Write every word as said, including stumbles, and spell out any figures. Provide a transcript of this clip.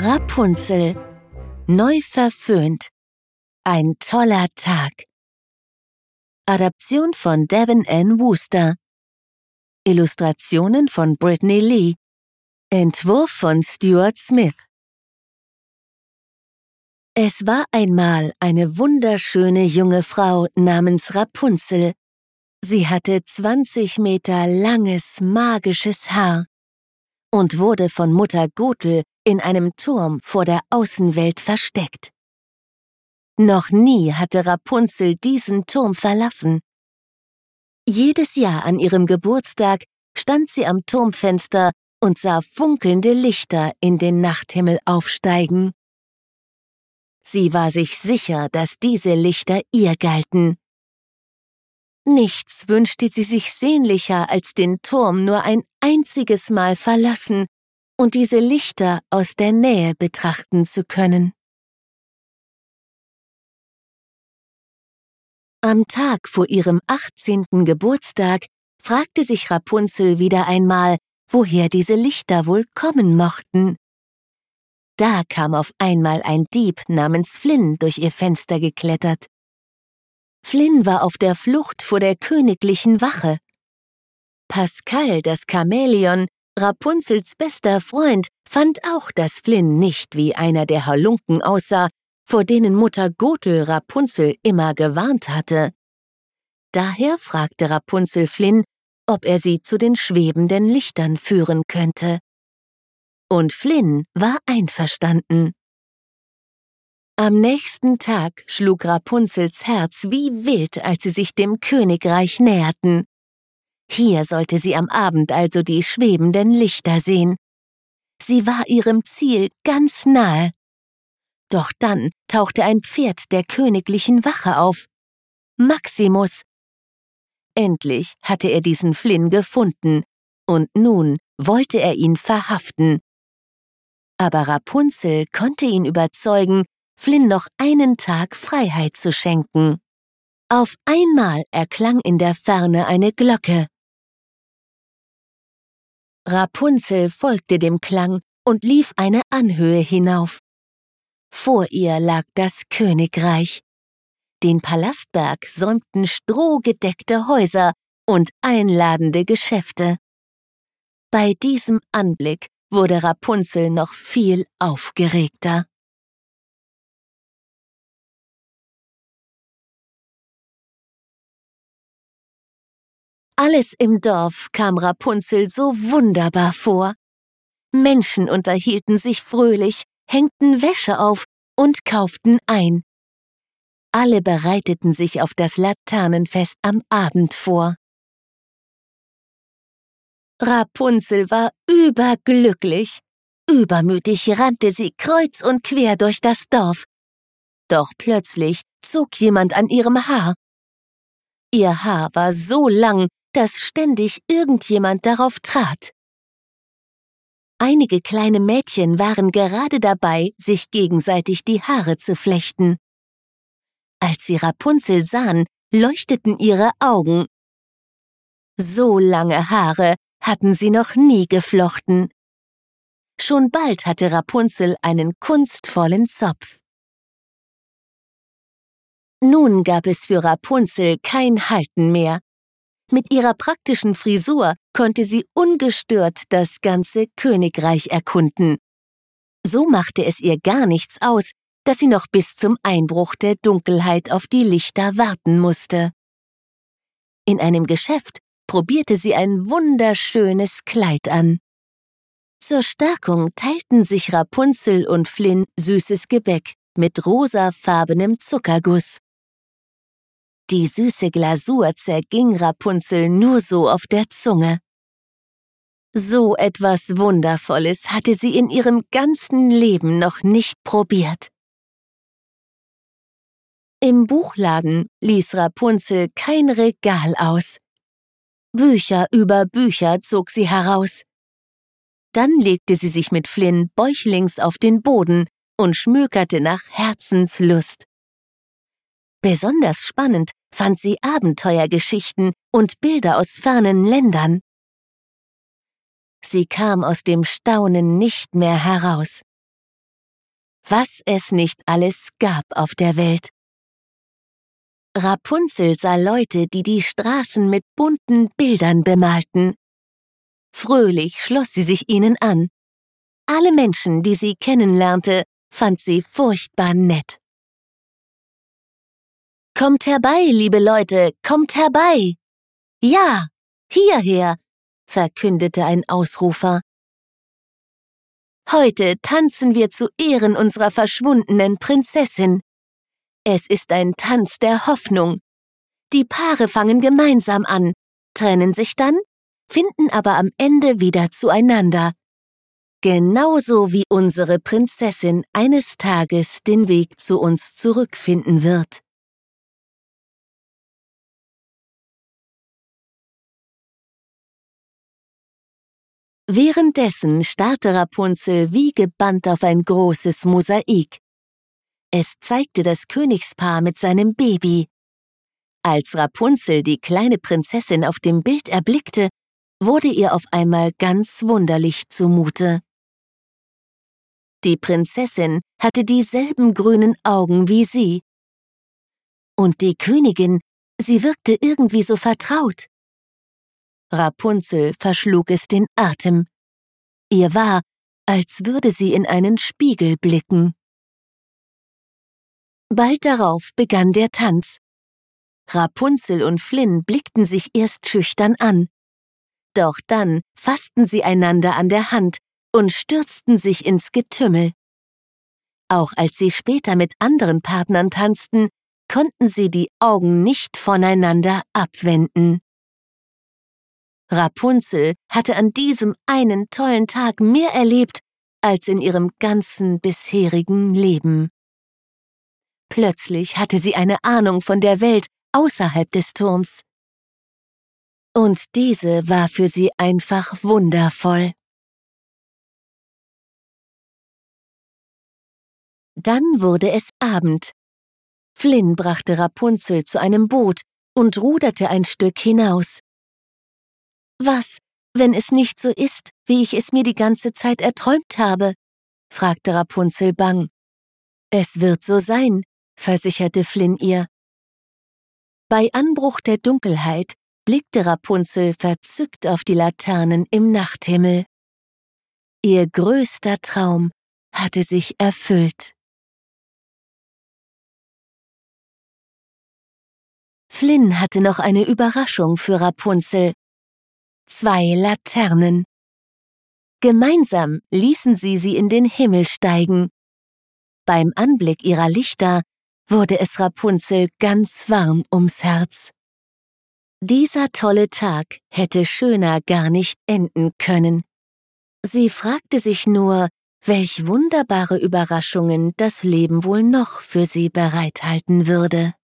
Rapunzel, neu verföhnt. Ein toller Tag. Adaption von Devin N. Wooster. Illustrationen von Brittany Lee. Entwurf von Stuart Smith. Es war einmal eine wunderschöne junge Frau namens Rapunzel. Sie hatte zwanzig Meter langes, magisches Haar und wurde von Mutter Gothel in einem Turm vor der Außenwelt versteckt. Noch nie hatte Rapunzel diesen Turm verlassen. Jedes Jahr an ihrem Geburtstag stand sie am Turmfenster und sah funkelnde Lichter in den Nachthimmel aufsteigen. Sie war sich sicher, dass diese Lichter ihr galten. Nichts wünschte sie sich sehnlicher, als den Turm nur ein einziges Mal verlassen und diese Lichter aus der Nähe betrachten zu können. Am Tag vor ihrem achtzehnten Geburtstag fragte sich Rapunzel wieder einmal, woher diese Lichter wohl kommen mochten. Da kam auf einmal ein Dieb namens Flynn durch ihr Fenster geklettert. Flynn war auf der Flucht vor der königlichen Wache. Pascal, das Chamäleon, Rapunzels bester Freund, fand auch, dass Flynn nicht wie einer der Halunken aussah, vor denen Mutter Gothel Rapunzel immer gewarnt hatte. Daher fragte Rapunzel Flynn, ob er sie zu den schwebenden Lichtern führen könnte. Und Flynn war einverstanden. Am nächsten Tag schlug Rapunzels Herz wie wild, als sie sich dem Königreich näherten. Hier sollte sie am Abend also die schwebenden Lichter sehen. Sie war ihrem Ziel ganz nahe. Doch dann tauchte ein Pferd der königlichen Wache auf. Maximus. Endlich hatte er diesen Flynn gefunden, und nun wollte er ihn verhaften. Aber Rapunzel konnte ihn überzeugen, Flynn noch einen Tag Freiheit zu schenken. Auf einmal erklang in der Ferne eine Glocke. Rapunzel folgte dem Klang und lief eine Anhöhe hinauf. Vor ihr lag das Königreich. Den Palastberg säumten strohgedeckte Häuser und einladende Geschäfte. Bei diesem Anblick wurde Rapunzel noch viel aufgeregter. Alles im Dorf kam Rapunzel so wunderbar vor. Menschen unterhielten sich fröhlich, hängten Wäsche auf und kauften ein. Alle bereiteten sich auf das Laternenfest am Abend vor. Rapunzel war überglücklich. Übermütig rannte sie kreuz und quer durch das Dorf. Doch plötzlich zog jemand an ihrem Haar. Ihr Haar war so lang, dass ständig irgendjemand darauf trat. Einige kleine Mädchen waren gerade dabei, sich gegenseitig die Haare zu flechten. Als sie Rapunzel sahen, leuchteten ihre Augen. So lange Haare hatten sie noch nie geflochten. Schon bald hatte Rapunzel einen kunstvollen Zopf. Nun gab es für Rapunzel kein Halten mehr. Mit ihrer praktischen Frisur konnte sie ungestört das ganze Königreich erkunden. So machte es ihr gar nichts aus, dass sie noch bis zum Einbruch der Dunkelheit auf die Lichter warten musste. In einem Geschäft probierte sie ein wunderschönes Kleid an. Zur Stärkung teilten sich Rapunzel und Flynn süßes Gebäck mit rosafarbenem Zuckerguss. Die süße Glasur zerging Rapunzel nur so auf der Zunge. So etwas Wundervolles hatte sie in ihrem ganzen Leben noch nicht probiert. Im Buchladen ließ Rapunzel kein Regal aus. Bücher über Bücher zog sie heraus. Dann legte sie sich mit Flynn bäuchlings auf den Boden und schmökerte nach Herzenslust. Besonders spannend fand sie Abenteuergeschichten und Bilder aus fernen Ländern. Sie kam aus dem Staunen nicht mehr heraus. was es nicht alles gab auf der Welt. Rapunzel sah Leute, die die Straßen mit bunten Bildern bemalten. Fröhlich schloss sie sich ihnen an. Alle Menschen, die sie kennenlernte, fand sie furchtbar nett. »Kommt herbei, liebe Leute, kommt herbei!« »Ja, hierher«, verkündete ein Ausrufer. »Heute tanzen wir zu Ehren unserer verschwundenen Prinzessin. Es ist ein Tanz der Hoffnung. Die Paare fangen gemeinsam an, trennen sich dann, finden aber am Ende wieder zueinander. Genauso wie unsere Prinzessin eines Tages den Weg zu uns zurückfinden wird.« Währenddessen starrte Rapunzel wie gebannt auf ein großes Mosaik. Es zeigte das Königspaar mit seinem Baby. Als Rapunzel die kleine Prinzessin auf dem Bild erblickte, wurde ihr auf einmal ganz wunderlich zumute. Die Prinzessin hatte dieselben grünen Augen wie sie. Und die Königin, sie wirkte irgendwie so vertraut. Rapunzel verschlug es den Atem. Ihr war, als würde sie in einen Spiegel blicken. Bald darauf begann der Tanz. Rapunzel und Flynn blickten sich erst schüchtern an. Doch dann fassten sie einander an der Hand und stürzten sich ins Getümmel. Auch als sie später mit anderen Partnern tanzten, konnten sie die Augen nicht voneinander abwenden. Rapunzel hatte an diesem einen tollen Tag mehr erlebt als in ihrem ganzen bisherigen Leben. Plötzlich hatte sie eine Ahnung von der Welt außerhalb des Turms. Und diese war für sie einfach wundervoll. Dann wurde es Abend. Flynn brachte Rapunzel zu einem Boot und ruderte ein Stück hinaus. »Was, wenn es nicht so ist, wie ich es mir die ganze Zeit erträumt habe?« fragte Rapunzel bang. »Es wird so sein«, versicherte Flynn ihr. Bei Anbruch der Dunkelheit blickte Rapunzel verzückt auf die Laternen im Nachthimmel. Ihr größter Traum hatte sich erfüllt. Flynn hatte noch eine Überraschung für Rapunzel. Zwei Laternen. Gemeinsam ließen sie sie in den Himmel steigen. Beim Anblick ihrer Lichter wurde es Rapunzel ganz warm ums Herz. Dieser tolle Tag hätte schöner gar nicht enden können. Sie fragte sich nur, welch wunderbare Überraschungen das Leben wohl noch für sie bereithalten würde.